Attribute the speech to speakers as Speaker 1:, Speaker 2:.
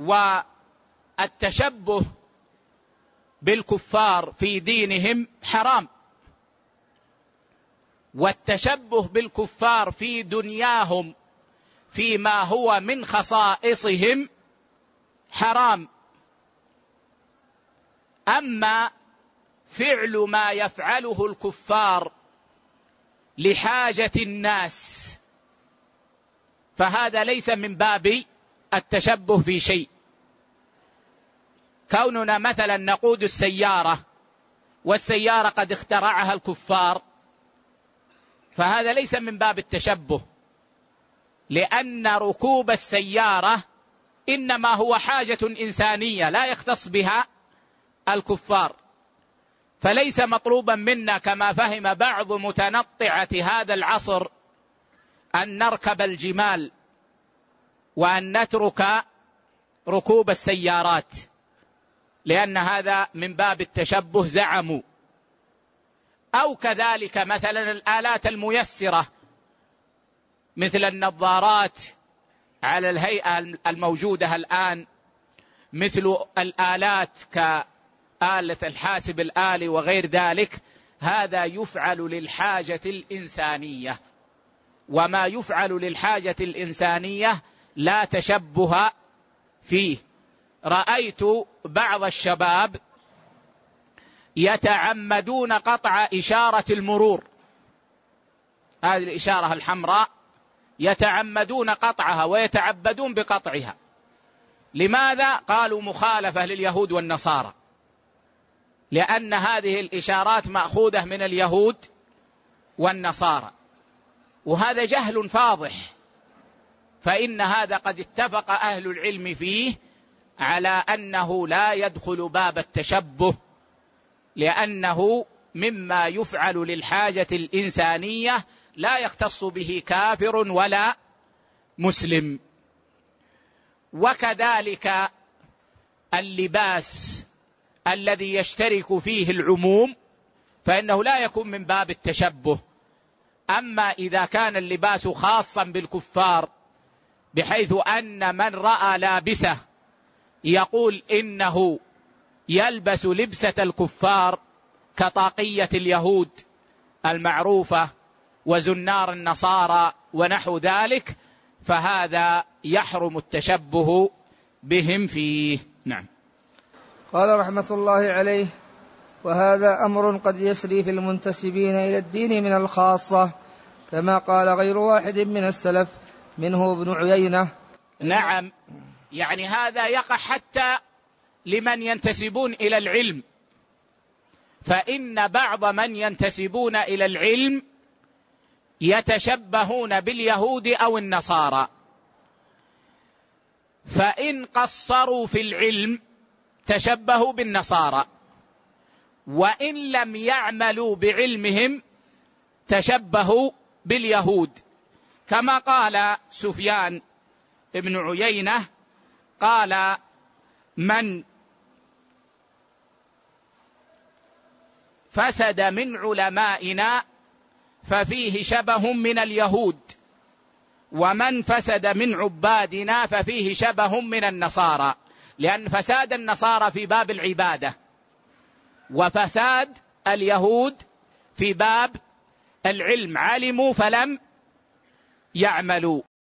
Speaker 1: والتشبه بالكفار في دينهم حرام، والتشبه بالكفار في دنياهم فيما هو من خصائصهم حرام. أما فعل ما يفعله الكفار لحاجة الناس فهذا ليس من باب التشبه في شيء. كوننا مثلا نقود السيارة والسيارة قد اخترعها الكفار فهذا ليس من باب التشبه، لأن ركوب السيارة إنما هو حاجة إنسانية لا يختص بها الكفار، فليس مطلوبا منا كما فهم بعض متنطعة هذا العصر أن نركب الجمال وأن نترك ركوب السيارات، لأن هذا من باب التشبه زعموا. أو كذلك مثلا الآلات الميسرة مثل النظارات على الهيئة الموجودة الآن، مثل الآلات كآلة الحاسب الآلي وغير ذلك، هذا يفعل للحاجة الإنسانية، وما يفعل للحاجة الإنسانية لا تشبه فيه. رأيت بعض الشباب يتعمدون قطع إشارة المرور، هذه الإشارة الحمراء يتعمدون قطعها ويتعبدون بقطعها. لماذا؟ قالوا مخالفة لليهود والنصارى، لأن هذه الإشارات مأخوذة من اليهود والنصارى، وهذا جهل فاضح. فإن هذا قد اتفق أهل العلم فيه على أنه لا يدخل باب التشبه، لأنه مما يفعل للحاجة الإنسانية لا يختص به كافر ولا مسلم. وكذلك اللباس الذي يشترك فيه العموم فإنه لا يكون من باب التشبه. أما إذا كان اللباس خاصا بالكفار بحيث أن من رأى لابسه يقول إنه يلبس لبسة الكفار كطاقية اليهود المعروفة وزنار النصارى ونحو ذلك، فهذا يحرم التشبه بهم فيه. نعم.
Speaker 2: قال رحمة الله عليه: وهذا أمر قد يسري في المنتسبين إلى الدين من الخاصة، كما قال غير واحد من السلف منه ابن عيينة.
Speaker 1: نعم، يعني هذا يقع حتى لمن ينتسبون إلى العلم، فإن بعض من ينتسبون إلى العلم يتشبهون باليهود أو النصارى، فإن قصروا في العلم تشبهوا بالنصارى، وإن لم يعملوا بعلمهم تشبهوا باليهود. كما قال سفيان ابن عيينة قال: من فسد من علمائنا ففيه شبه من اليهود، ومن فسد من عبادنا ففيه شبه من النصارى، لأن فساد النصارى في باب العبادة، وفساد اليهود في باب العلم، علموا فلم يعملوا.